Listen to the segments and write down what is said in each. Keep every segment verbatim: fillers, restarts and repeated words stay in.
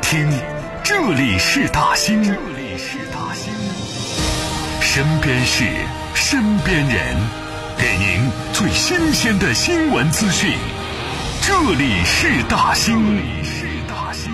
听，这里是大兴，这里是大兴，身边事，身边人，给您最新鲜的新闻资讯。这里是大兴，这里是大兴。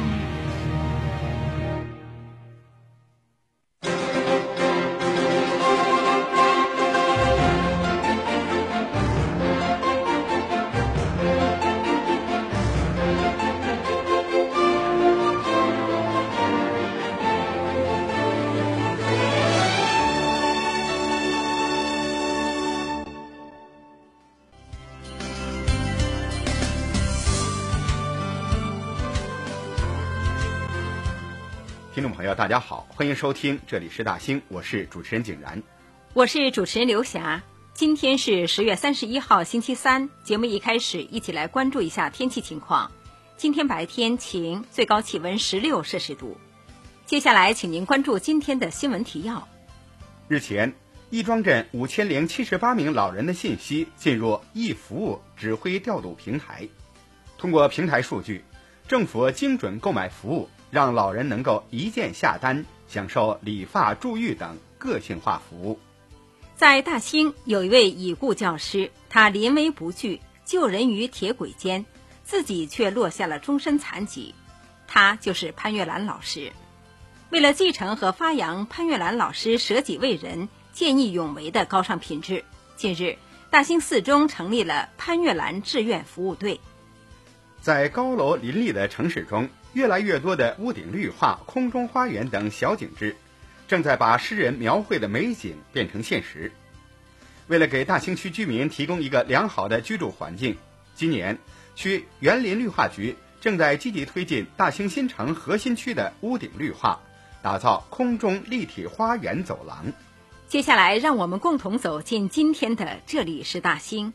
听众朋友大家好，欢迎收听这里是大兴，我是主持人景然， 我是主持人刘霞。今天是十月三十一号星期三，节目一开始一起来关注一下天气情况。今天白天晴，最高气温十六摄氏度。接下来请您关注今天的新闻提要。 日前，亦庄镇五千零七十八名老人的信息进入易服务指挥调度平台，通过平台数据，政府精准购买服务，让老人能够一键下单，享受理发、助浴等个性化服务。 在大兴有一位已故教师，他临危不惧，救人于铁轨间，自己却落下了终身残疾。他就是潘月兰老师。为了继承和发扬潘月兰老师舍己为人、见义勇为的高尚品质，近日大兴四中成立了潘月兰志愿服务队。 在高楼林立的城市中，越来越多的屋顶绿化、空中花园等小景致，正在把诗人描绘的美景变成现实。为了给大兴区居民提供一个良好的居住环境，今年区园林绿化局正在积极推进大兴新城核心区的屋顶绿化，打造空中立体花园走廊。 接下来让我们共同走进今天的这里是大兴。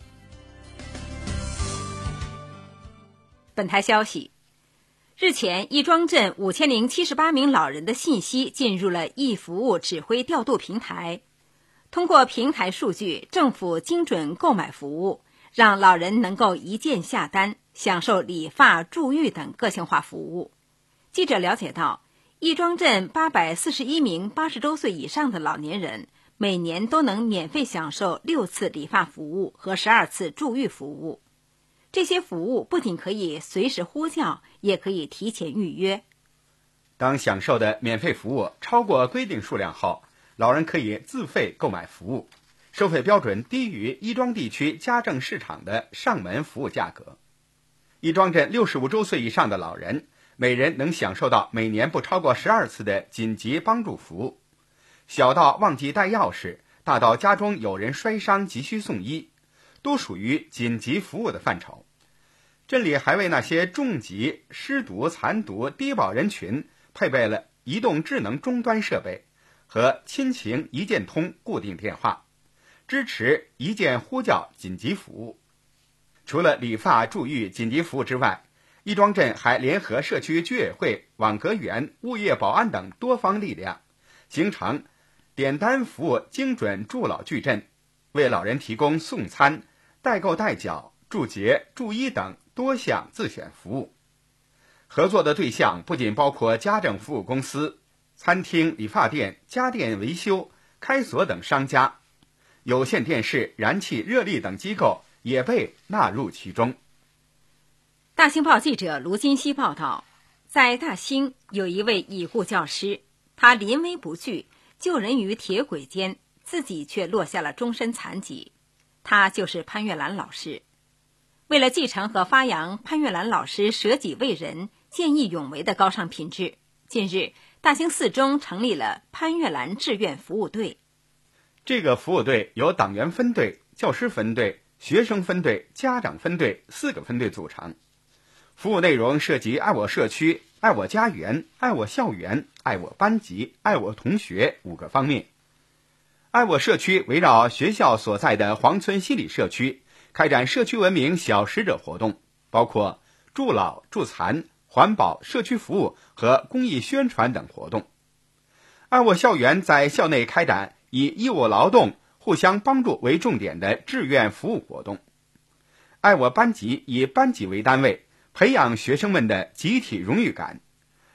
本台消息，日前，亦庄镇五千零七十八名老人的信息进入了易服务指挥调度平台。通过平台数据，政府精准购买服务，让老人能够一键下单，享受理发、助浴等个性化服务。记者了解到，亦庄镇八百四十一名八十周岁以上的老年人，每年都能免费享受六次理发服务和十二次助浴服务。这些服务不仅可以随时呼叫，也可以提前预约。 当享受的免费服务超过规定数量后，老人可以自费购买服务，收费标准低于亦庄地区家政市场的上门服务价格。亦庄镇六十五周岁以上的老人，每人能享受到每年不超过十二次的紧急帮助服务，小到忘记带钥匙，大到家中有人摔伤急需送医，都属于紧急服务的范畴。镇里还为那些重疾、失独、残独、低保人群配备了移动智能终端设备和亲情一键通固定电话，支持一键呼叫紧急服务。除了理发、助浴紧急服务之外，亦庄镇还联合社区居委会、网格员、物业保安等多方力量，形成点单服务精准助老矩阵，为老人提供送餐、代购代缴、助洁、助医等多项自选服务。合作的对象不仅包括家政服务公司、餐厅、理发店、家电维修、开锁等商家，有线电视、燃气、热力等机构也被纳入其中。 大兴报记者卢金熙报道，在大兴有一位已故教师，他临危不惧，救人于铁轨间，自己却落下了终身残疾。他就是潘月兰老师。为了继承和发扬潘月兰老师舍己为人、见义勇为的高尚品质，近日大兴四中成立了潘月兰志愿服务队。 这个服务队由党员分队、教师分队、学生分队、家长分队四个分队组成。服务内容涉及爱我社区、爱我家园、爱我校园、爱我班级、爱我同学五个方面。爱我社区围绕学校所在的黄村西里社区开展社区文明小使者活动，包括助老、助残、环保、社区服务和公益宣传等活动。爱我校园在校内开展以义务劳动、互相帮助为重点的志愿服务活动。爱我班级以班级为单位，培养学生们的集体荣誉感，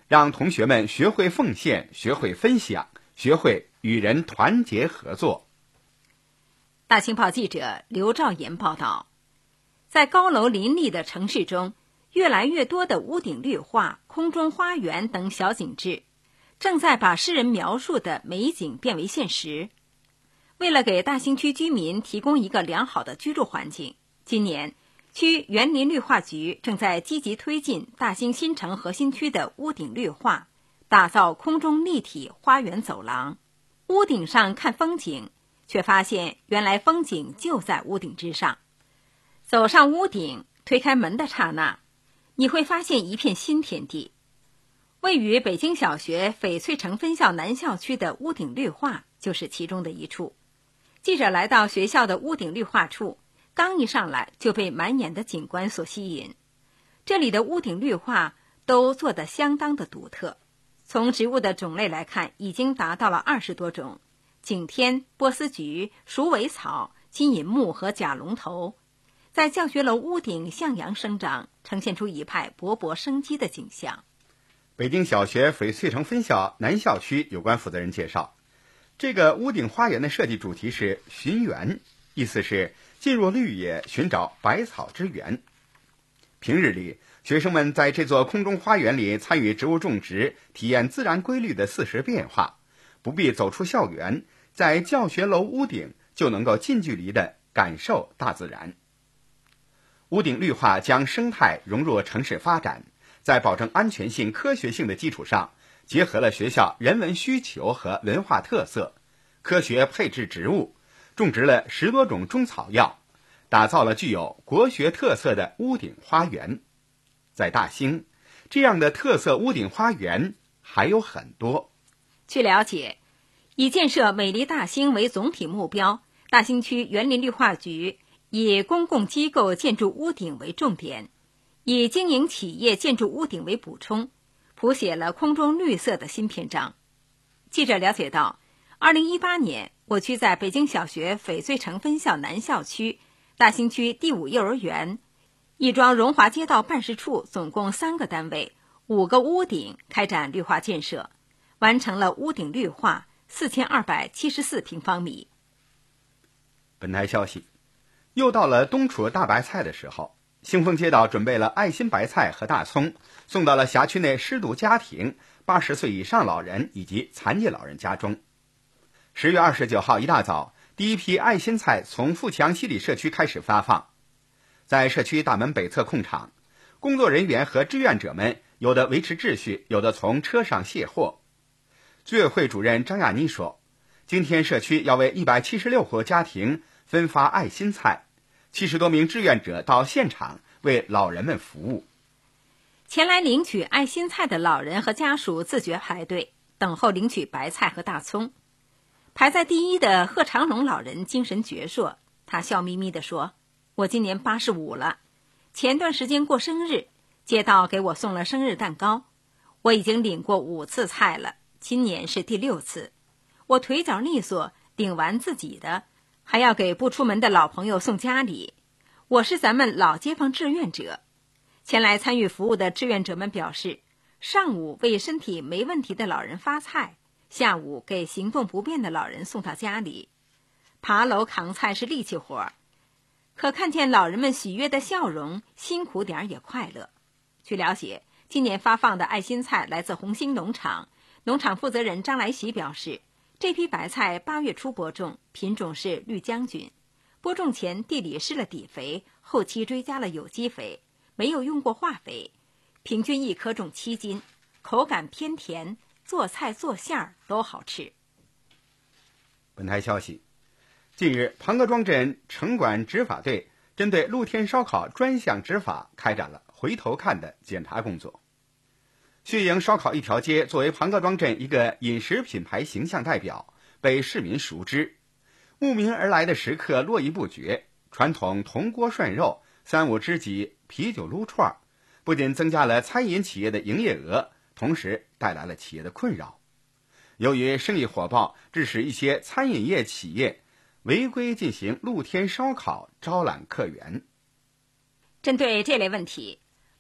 让同学们学会奉献，学会分享，学会与人团结合作。 大清报记者刘兆岩报道，在高楼林立的城市中，越来越多的屋顶绿化、空中花园等小景致，正在把诗人描述的美景变为现实。为了给大兴区居民提供一个良好的居住环境，今年区园林绿化局正在积极推进大兴新城核心区的屋顶绿化，打造空中立体花园走廊。屋顶上看风景，却发现原来风景就在屋顶之上。走上屋顶，推开门的刹那，你会发现一片新天地。位于北京小学翡翠城分校南校区的屋顶绿化就是其中的一处。记者来到学校的屋顶绿化处，刚一上来就被满眼的景观所吸引。这里的屋顶绿化都做得相当的独特，从植物的种类来看，已经达到了二十多种。景天、波斯菊、鼠尾草、金银木和假龙头，在教学楼屋顶向阳生长，呈现出一派勃勃生机的景象。 北京小学翡翠城分校南校区有关负责人介绍，这个屋顶花园的设计主题是寻源，意思是进入绿野，寻找百草之源。平日里，学生们在这座空中花园里参与植物种植，体验自然规律的四时变化，不必走出校园，在教学楼屋顶就能够近距离地感受大自然。屋顶绿化将生态融入城市发展，在保证安全性、科学性的基础上，结合了学校人文需求和文化特色，科学配置植物，种植了十多种中草药，打造了具有国学特色的屋顶花园。在大兴，这样的特色屋顶花园还有很多。 据了解，以建设美丽大兴为总体目标，大兴区园林绿化局以公共机构建筑屋顶为重点，以经营企业建筑屋顶为补充，谱写了空中绿色的新篇章。记者了解到，二零一八年，我区在北京小学翡翠城分校南校区、大兴区第五幼儿园、亦庄荣华街道办事处总共三个单位、五个屋顶开展绿化建设，完成了屋顶绿化四千二百七十四平方米。 本台消息，又到了冬储大白菜的时候，兴丰街道准备了爱心白菜和大葱，送到了辖区内失独家庭、八十岁以上老人以及残疾老人家中。十月二十九号一大早，第一批爱心菜从富强西里社区开始发放，在社区大门北侧空场，工作人员和志愿者们有的维持秩序，有的从车上卸货。居委会主任张亚妮说，今天社区要为一百七十六户家庭分发爱心菜，七十多名志愿者到现场为老人们服务。 前来领取爱心菜的老人和家属自觉排队，等候领取白菜和大葱。排在第一的贺长荣老人精神矍铄，他笑眯眯地说，我今年八十五了，前段时间过生日，街道给我送了生日蛋糕，我已经领过五次菜了，今年是第六次。我腿脚利索，领完自己的，还要给不出门的老朋友送家里。我是咱们老街坊志愿者。前来参与服务的志愿者们表示，上午为身体没问题的老人发菜，下午给行动不便的老人送到家里。爬楼扛菜是力气活，可看见老人们喜悦的笑容，辛苦点也快乐。据了解，今年发放的爱心菜来自红星农场，农场负责人张来喜表示，这批白菜八月初播种，品种是绿将军。播种前地里施了底肥，后期追加了有机肥，没有用过化肥，平均一颗重七斤，口感偏甜，做菜做馅儿都好吃。 本台消息，近日庞各庄镇城管执法队针对露天烧烤专项执法开展了回头看的检查工作。血营烧烤一条街作为庞各庄镇一个饮食品牌形象代表，被市民熟知。慕名而来的食客络绎不绝，传统铜锅涮肉、三五知己、啤酒撸串，不仅增加了餐饮企业的营业额，同时带来了企业的困扰。由于生意火爆，致使一些餐饮业企业违规进行露天烧烤招揽客源。 针对这类问题，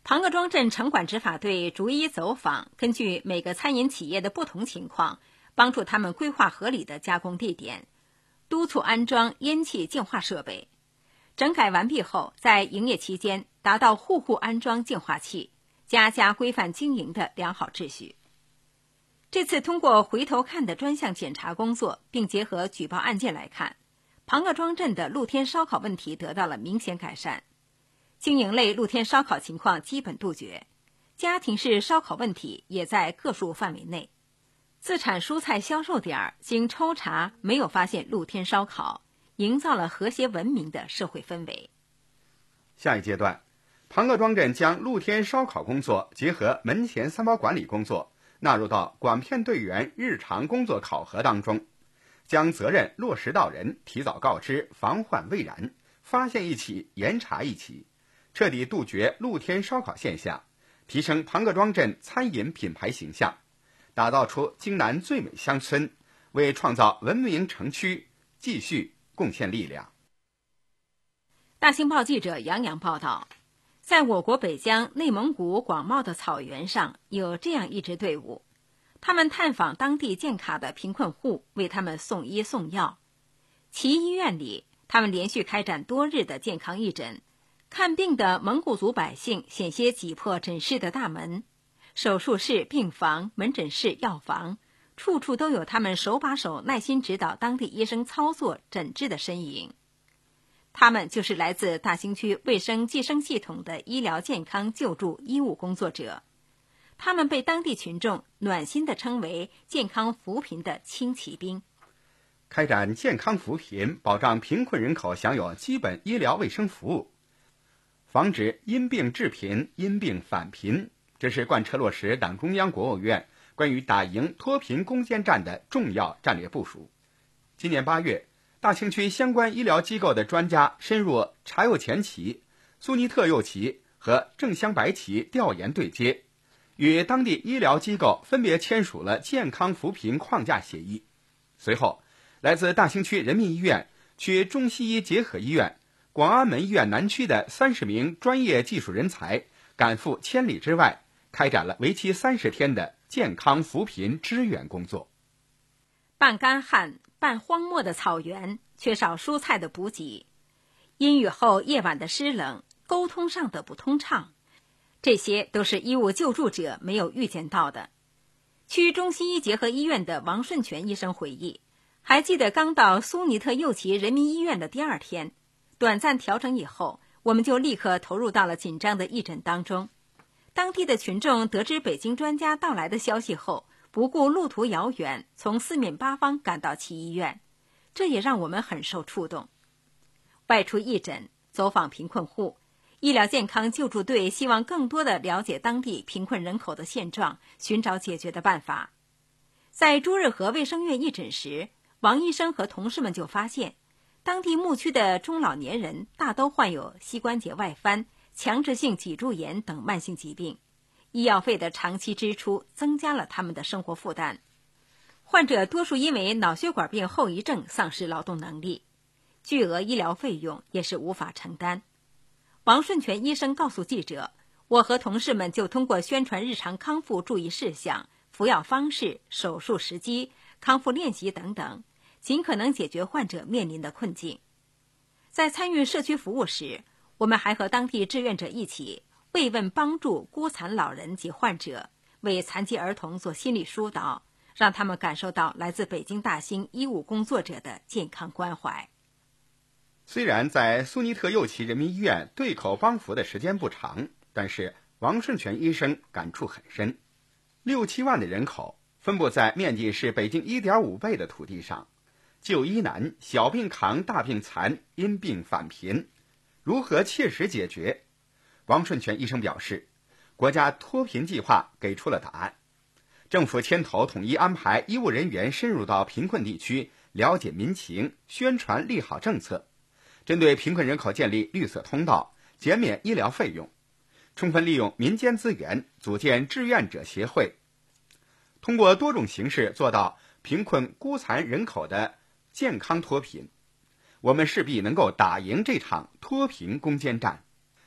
庞各庄镇城管执法队逐一走访，根据每个餐饮企业的不同情况，帮助他们规划合理的加工地点，督促安装烟气净化设备。整改完毕后，在营业期间达到户户安装净化器，家家规范经营的良好秩序。这次通过回头看的专项检查工作，并结合举报案件来看，庞各庄镇的露天烧烤问题得到了明显改善，经营类露天烧烤情况基本杜绝，家庭式烧烤问题也在个数范围内。自产蔬菜销售点经抽查没有发现露天烧烤，营造了和谐文明的社会氛围。 下一阶段，庞各庄镇将露天烧烤工作结合门前三包管理工作纳入到管片队员日常工作考核当中，将责任落实到人，提早告知，防患未然，发现一起严查一起，彻底杜绝露天烧烤现象，提升庞各庄镇餐饮品牌形象，打造出京南最美乡村，为创造文明城区继续贡献力量。 大新报记者杨洋报道，在我国北疆、内蒙古广袤的草原上，有这样一支队伍，他们探访当地建卡的贫困户，为他们送医送药。其医院里，他们连续开展多日的健康义诊，看病的蒙古族百姓险些挤破诊室的大门，手术室、病房、门诊室、药房，处处都有他们手把手耐心指导当地医生操作诊治的身影。他们就是来自大兴区卫生计生系统的医疗健康救助医务工作者，他们被当地群众暖心地称为健康扶贫的轻骑兵。 开展健康扶贫，保障贫困人口享有基本医疗卫生服务，防止因病致贫、因病返贫，这是贯彻落实党中央、国务院关于打赢脱贫攻坚战的重要战略部署。今年八月，大兴区相关医疗机构的专家深入察右前旗、苏尼特右旗和正乡白旗调研对接，与当地医疗机构分别签署了健康扶贫框架协议。随后，来自大兴区人民医院、区中西医结合医院、广安门医院南区的三十名专业技术人才赶赴千里之外，开展了为期三十天的健康扶贫支援工作。 半干旱、半荒漠的草原，缺少蔬菜的补给，阴雨后夜晚的湿冷，沟通上的不通畅，这些都是医务救助者没有预见到的。区中西医结合医院的王顺全医生回忆，还记得刚到苏尼特右旗人民医院的第二天，短暂调整以后，我们就立刻投入到了紧张的义诊当中。当地的群众得知北京专家到来的消息后，不顾路途遥远，从四面八方赶到其医院，这也让我们很受触动。外出义诊，走访贫困户，医疗健康救助队希望更多地了解当地贫困人口的现状，寻找解决的办法。在朱日和卫生院义诊时，王医生和同事们就发现，当地牧区的中老年人大都患有膝关节外翻、强直性脊柱炎等慢性疾病，医药费的长期支出增加了他们的生活负担。患者多数因为脑血管病后遗症丧失劳动能力，巨额医疗费用也是无法承担。王顺全医生告诉记者，我和同事们就通过宣传日常康复注意事项、服药方式、手术时机、康复练习等等，尽可能解决患者面临的困境。在参与社区服务时，我们还和当地志愿者一起慰问帮助孤残老人及患者，为残疾儿童做心理疏导，让他们感受到来自北京大兴医务工作者的健康关怀。 虽然在苏尼特右旗人民医院对口帮扶的时间不长，但是王顺全医生感触很深。六七万的人口分布在面积是北京 一点五 倍的土地上，就医难，小病扛，大病残，因病返贫，如何切实解决？王顺全医生表示，国家脱贫计划给出了答案，政府牵头统一安排医务人员深入到贫困地区，了解民情，宣传利好政策，针对贫困人口建立绿色通道，减免医疗费用，充分利用民间资源，组建志愿者协会，通过多种形式做到贫困孤残人口的健康脱贫。我们势必能够打赢这场脱贫攻坚战。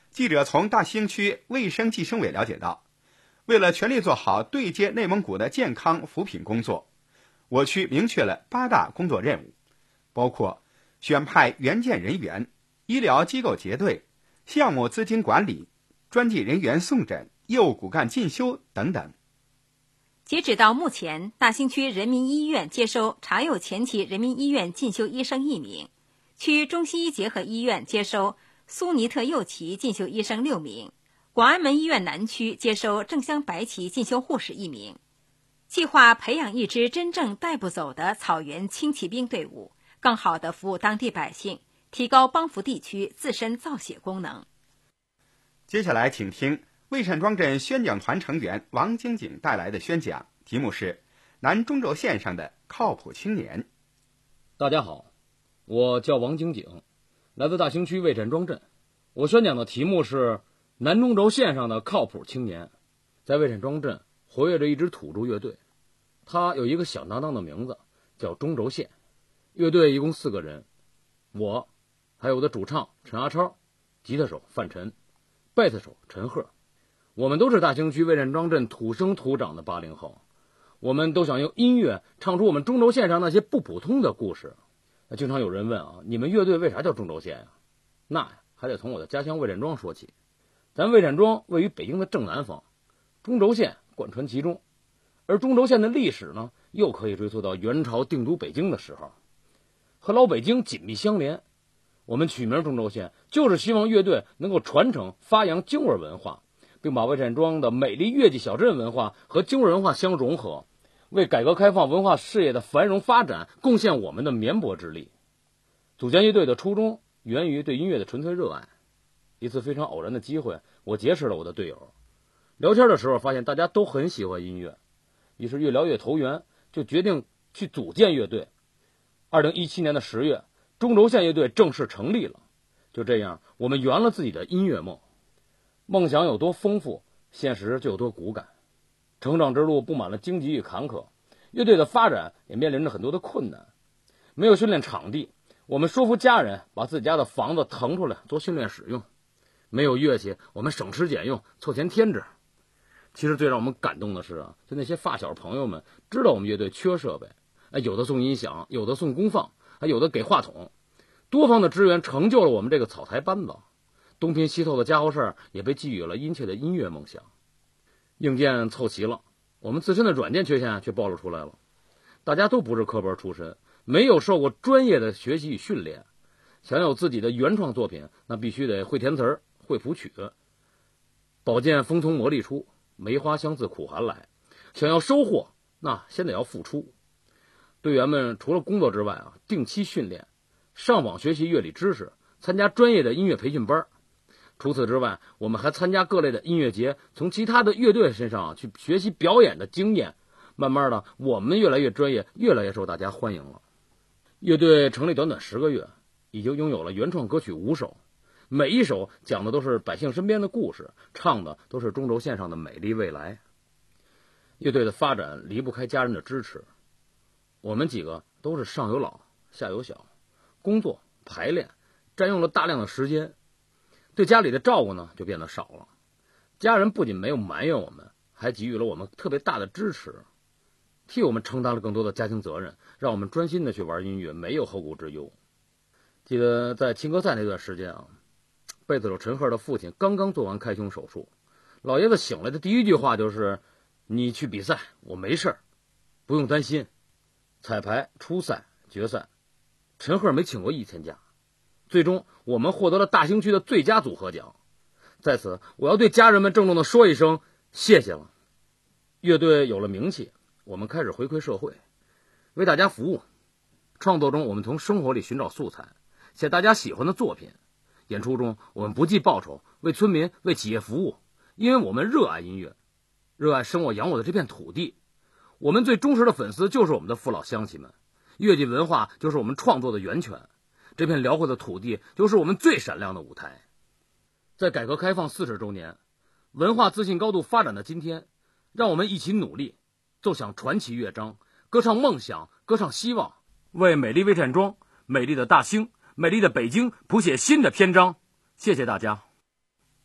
记者从大兴区卫生计生委了解到，为了全力做好对接内蒙古的健康扶贫工作，我区明确了八大工作任务，包括选派援建人员、医疗机构结对、项目资金管理、专技人员送诊、幼骨干进修等等。 截止到目前，大兴区人民医院接收查右前旗人民医院进修医生一名，区中西医结合医院接收苏尼特右旗进修医生六名，广安门医院南区接收正乡白旗进修护士一名。计划培养一支真正带不走的草原轻骑兵队伍，更好地服务当地百姓，提高帮扶地区自身造血功能。 接下来请听魏善庄镇宣讲团成员王晶景带来的宣讲，题目是南中轴线上的靠谱青年。 大家好，我叫王晶景，来自大兴区魏善庄镇。我宣讲的题目是南中轴线上的靠谱青年。在魏善庄镇活跃着一支土著乐队，它有一个响当当的名字，叫中轴线。乐队一共四个人，我，还有我的主唱陈阿超，吉他手范晨，贝斯手陈赫。我们都是大兴区魏善庄镇土生土长的八零后，我们都想用音乐唱出我们中轴线上那些不普通的故事。那经常有人问啊，你们乐队为啥叫中轴线呀？那还得从我的家乡魏善庄说起。咱魏善庄位于北京的正南方，中轴线贯穿其中，而中轴线的历史呢，又可以追溯到元朝定都北京的时候，和老北京紧密相连。我们取名中轴线，就是希望乐队能够传承发扬京味文化，并把魏善庄的美丽乐伎小镇文化和京味文化相融合，为改革开放文化事业的繁荣发展贡献我们的绵薄之力。组建乐队的初衷源于对音乐的纯粹热爱。一次非常偶然的机会，我结识了我的队友，聊天的时候发现大家都很喜欢音乐，于是越聊越投缘，就决定去组建乐队。二零一七年的十月，中轴线乐队正式成立了。就这样，我们圆了自己的音乐梦。梦想有多丰富，现实就有多骨感。成长之路布满了荆棘与坎坷，乐队的发展也面临着很多的困难。没有训练场地，我们说服家人把自己家的房子腾出来做训练使用。没有乐器，我们省吃俭用，凑钱添置。其实最让我们感动的是啊，就那些发小朋友们知道我们乐队缺设备，哎，有的送音响，有的送功放，还有的给话筒，多方的支援成就了我们这个草台班子。东拼西凑的家伙事儿也被寄予了殷切的音乐梦想。硬件凑齐了，我们自身的软件缺陷却暴露出来了。大家都不是科班出身，没有受过专业的学习与训练，想有自己的原创作品，那必须得会填词儿，会谱曲。宝剑锋从磨砺出，梅花香自苦寒来。想要收获，那先得要付出。队员们除了工作之外啊，定期训练，上网学习乐理知识，参加专业的音乐培训班。除此之外，我们还参加各类的音乐节，从其他的乐队身上去学习表演的经验。慢慢的，我们越来越专业，越来越受大家欢迎了。乐队成立短短十个月，已经拥有了原创歌曲五首，每一首讲的都是百姓身边的故事，唱的都是中轴线上的美丽未来。乐队的发展离不开家人的支持，我们几个都是上有老下有小，工作排练占用了大量的时间，对家里的照顾呢就变得少了。家人不仅没有埋怨我们，还给予了我们特别大的支持，替我们承担了更多的家庭责任，让我们专心的去玩音乐，没有后顾之忧。记得在青歌赛那段时间啊，贝斯手陈赫的父亲刚刚做完开胸手术，老爷子醒来的第一句话就是：“你去比赛，我没事儿，不用担心。”彩排、初赛、决赛，陈赫没请过一天假。最终，我们获得了大兴区的最佳组合奖。在此，我要对家人们郑重地说一声谢谢了。乐队有了名气，我们开始回馈社会，为大家服务。创作中，我们从生活里寻找素材，写大家喜欢的作品。演出中，我们不计报酬，为村民、为企业服务，因为我们热爱音乐，热爱生我养我的这片土地。我们最忠实的粉丝就是我们的父老乡亲们，乐伎文化就是我们创作的源泉。这片辽阔的土地就是我们最闪亮的舞台。在改革开放四十周年，文化自信高度发展的今天，让我们一起努力，奏响传奇乐章，歌唱梦想，歌唱希望，为美丽魏善庄、美丽的大兴、美丽的北京谱写新的篇章。谢谢大家。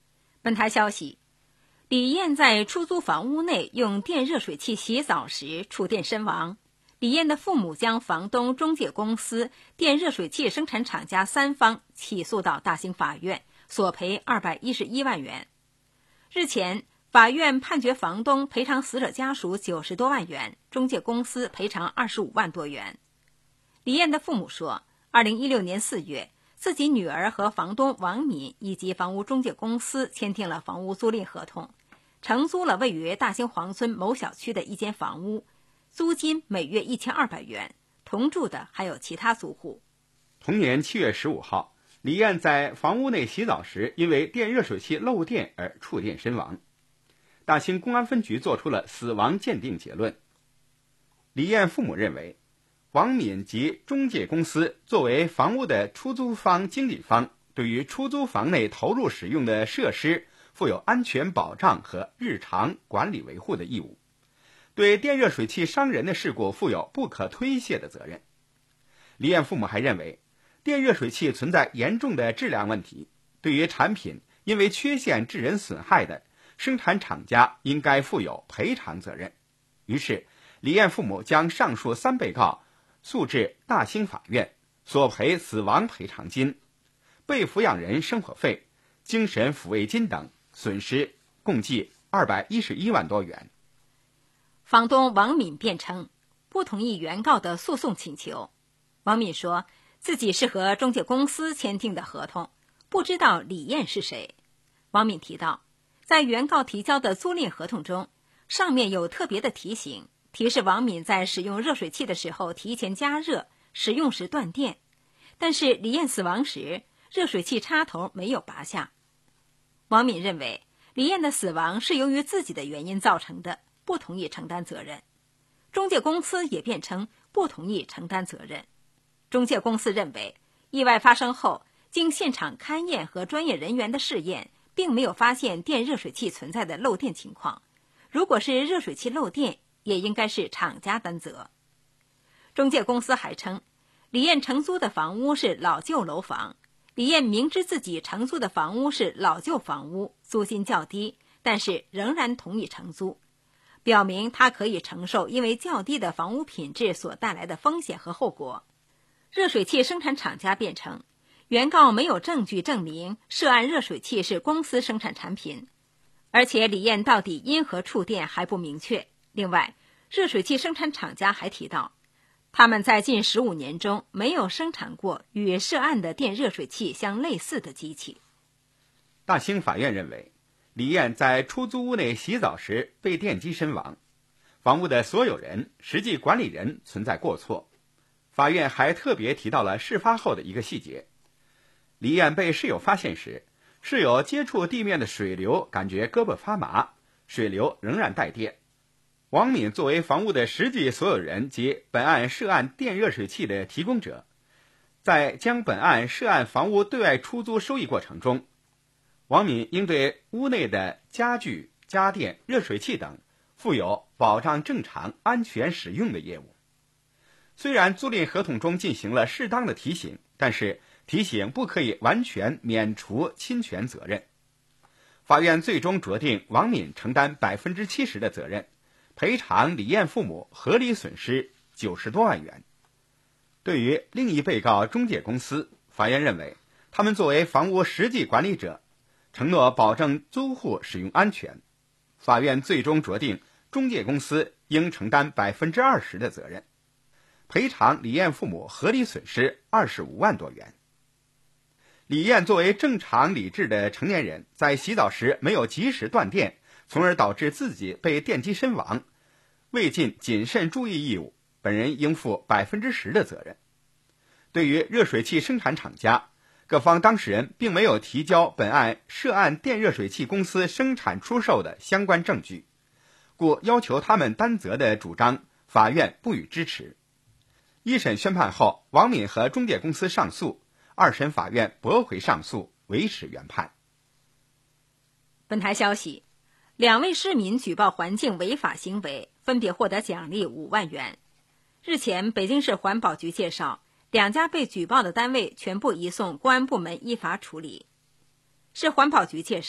本台消息，李艳在出租房屋内用电热水器洗澡时触电身亡。李艳的父母将房东、中介公司、电热水器生产厂家三方起诉到大兴法院，索赔二百一十一万元。日前，法院判决房东赔偿死者家属九十多万元，中介公司赔偿二十五万多元。李艳的父母说，二零一六年四月，自己女儿和房东王敏以及房屋中介公司签订了房屋租赁合同，承租了位于大兴黄村某小区的一间房屋，租金每月一千二百元，同住的还有其他租户。 同年七月十五号，李艳在房屋内洗澡时，因为电热水器漏电而触电身亡。大兴公安分局作出了死亡鉴定结论。李艳父母认为，王敏及中介公司作为房屋的出租方经纪方，对于出租房内投入使用的设施负有安全保障和日常管理维护的义务，对电热水器伤人的事故负有不可推卸的责任。李艳父母还认为，电热水器存在严重的质量问题，对于产品因为缺陷致人损害的，生产厂家应该负有赔偿责任。于是，李艳父母将上述三被告诉至大兴法院，索赔死亡赔偿金、被抚养人生活费、精神抚慰金等损失共计二百一十一万多元。 房东王敏辩称不同意原告的诉讼请求。王敏说，自己是和中介公司签订的合同，不知道李艳是谁。王敏提到，在原告提交的租赁合同中，上面有特别的提醒，提示王敏在使用热水器的时候提前加热，使用时断电。但是李艳死亡时，热水器插头没有拔下。王敏认为，李艳的死亡是由于自己的原因造成的，不同意承担责任。中介公司也辩称不同意承担责任。中介公司认为，意外发生后，经现场勘验和专业人员的试验，并没有发现电热水器存在的漏电情况。如果是热水器漏电，也应该是厂家担责。中介公司还称，李艳承租的房屋是老旧楼房，李艳明知自己承租的房屋是老旧房屋，租金较低，但是仍然同意承租，表明他可以承受因为较低的房屋品质所带来的风险和后果。热水器生产厂家辩称，原告没有证据证明涉案热水器是公司生产产品，而且李艳到底因何触电还不明确。另外，热水器生产厂家还提到，他们在近十五年中没有生产过与涉案的电热水器相类似的机器。 大兴法院认为，李艳在出租屋内洗澡时被电击身亡，房屋的所有人、实际管理人存在过错。法院还特别提到了事发后的一个细节：李艳被室友发现时，室友接触地面的水流感觉胳膊发麻，水流仍然带电。王敏作为房屋的实际所有人及本案涉案电热水器的提供者，在将本案涉案房屋对外出租收益过程中，王敏应对屋内的家具、家电、热水器等负有保障正常、安全使用的业务。虽然租赁合同中进行了适当的提醒，但是提醒不可以完全免除侵权责任。法院最终酌定王敏承担百分之七十的责任，赔偿李艳父母合理损失九十多万元。对于另一被告中介公司，法院认为他们作为房屋实际管理者，承诺保证租户使用安全。法院最终酌定中介公司应承担百分之二十的责任，赔偿李艳父母合理损失二十五万多元。李艳作为正常理智的成年人，在洗澡时没有及时断电，从而导致自己被电击身亡，未尽谨慎注意义务，本人应负百分之十的责任。对于热水器生产厂家，各方当事人并没有提交本案涉案电热水器公司生产出售的相关证据，故要求他们担责的主张，法院不予支持。一审宣判后，王敏和中介公司上诉，二审法院驳回上诉，维持原判。 本台消息，两位市民举报环境违法行为，分别获得奖励五万元。日前，北京市环保局介绍，两家被举报的单位全部移送公安部门依法处理。市环保局介绍，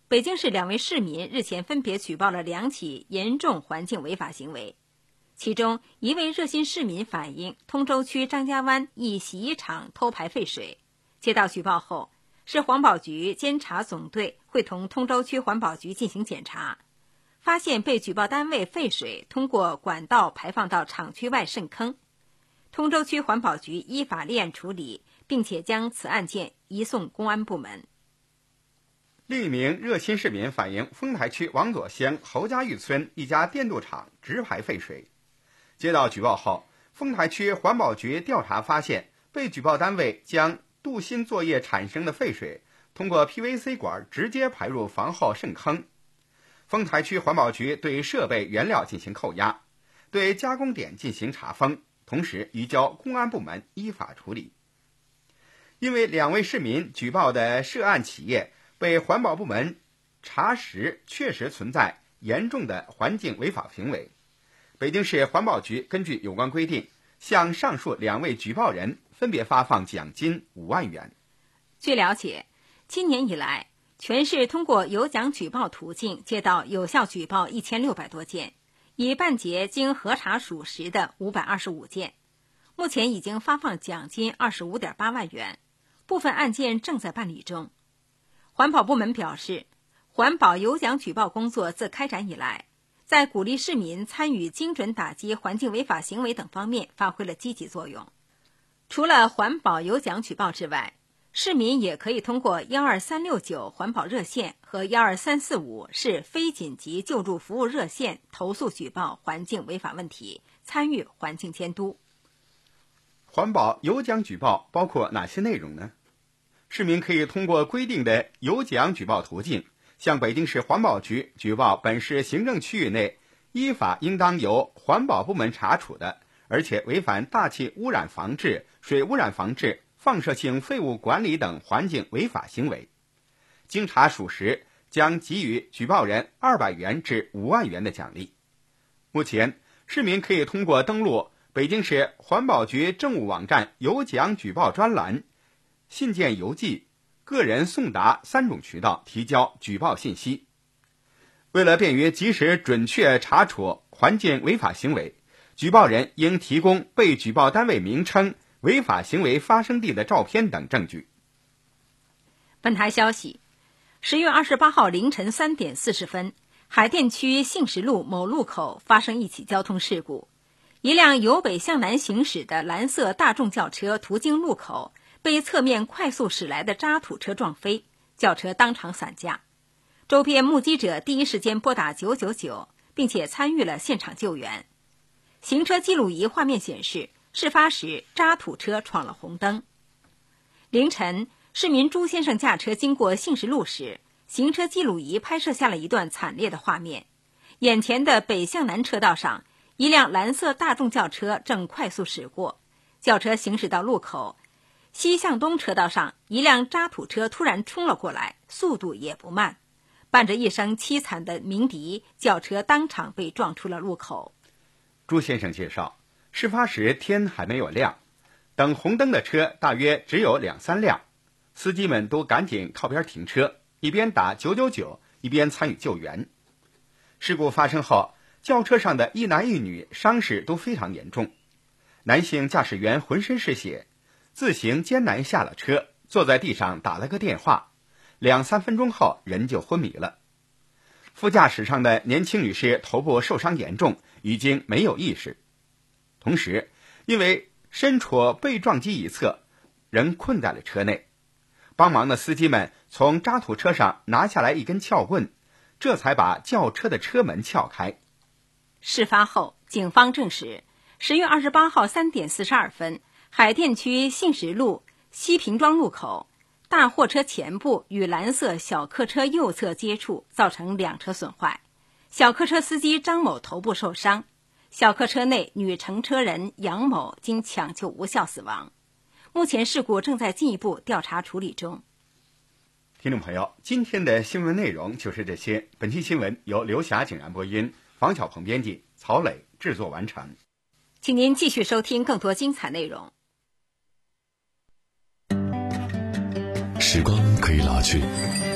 北京市两位市民日前分别举报了两起严重环境违法行为。其中一位热心市民反映，通州区张家湾一洗衣厂偷排废水。接到举报后，市环保局监察总队会同通州区环保局进行检查，发现被举报单位废水通过管道排放到厂区外渗坑。通州区环保局依法立案处理，并且将此案件移送公安部门。 另一名热心市民反映，丰台区王左乡侯家峪村一家电镀厂直排废水。接到举报后，丰台区环保局调查发现，被举报单位将镀锌作业产生的废水通过 P V C 管直接排入房后渗坑。丰台区环保局对设备原料进行扣押，对加工点进行查封，同时移交公安部门依法处理。因为两位市民举报的涉案企业被环保部门查实确实存在严重的环境违法行为，北京市环保局根据有关规定，向上述两位举报人分别发放奖金五万元。 据了解，今年以来，全市通过有奖举报途径接到有效举报一千六百多件，已办结经核查属实的五百二十五件，目前已经发放奖金二十五点八万元，部分案件正在办理中。环保部门表示，环保有奖举报工作自开展以来，在鼓励市民参与精准打击环境违法行为等方面发挥了积极作用。除了环保有奖举报之外，市民也可以通过一二三六九环保热线和一二三四五市非紧急救助服务热线投诉举报环境违法问题，参与环境监督。 环保有奖举报包括哪些内容呢？市民可以通过规定的有奖举报途径，向北京市环保局举报本市行政区域内依法应当由环保部门查处的，而且违反大气污染防治、水污染防治、放射性废物管理等环境违法行为。经查属实，将给予举报人二百元至五万元的奖励。目前，市民可以通过登录北京市环保局政务网站有奖举报专栏、信件邮寄、个人送达三种渠道提交举报信息。为了便于及时准确查处环境违法行为，举报人应提供被举报单位名称、违法行为发生地的照片等证据。 本台消息，十月二十八号凌晨三点四十分，海淀区杏石路某路口发生一起交通事故，一辆由北向南行驶的蓝色大众轿车途经路口，被侧面快速驶来的渣土车撞飞，轿车当场散架。周边目击者第一时间拨打九九九，并且参与了现场救援。行车记录仪画面显示，事发时渣土车闯了红灯。凌晨，市民朱先生驾车经过杏石路时，行车记录仪拍摄下了一段惨烈的画面。眼前的北向南车道上，一辆蓝色大众轿车正快速驶过，轿车行驶到路口，西向东车道上，一辆渣土车突然冲了过来，速度也不慢，伴着一声凄惨的鸣笛，轿车当场被撞出了路口。 朱先生介绍，事发时天还没有亮，等红灯的车大约只有两三辆，司机们都赶紧靠边停车，一边打九九九，一边参与救援。事故发生后，轿车上的一男一女伤势都非常严重。男性驾驶员浑身是血，自行艰难下了车，坐在地上打了个电话，两三分钟后人就昏迷了。副驾驶上的年轻女士头部受伤严重，已经没有意识。同时，因为身处被撞击一侧，人困在了车内。帮忙的司机们从渣土车上拿下来一根撬棍，这才把轿车的车门撬开。 事发后，警方证实，十月二十八号三点四十二分，海淀区杏石路西平庄路口，大货车前部与蓝色小客车右侧接触，造成两车损坏。小客车司机张某头部受伤，小客车内女乘车人杨某经抢救无效死亡。目前事故正在进一步调查处理中。 听众朋友，今天的新闻内容就是这些。本期新闻由刘霞井然播音，房小鹏编辑，曹磊制作完成。 请您继续收听更多精彩内容。 时光可以老去，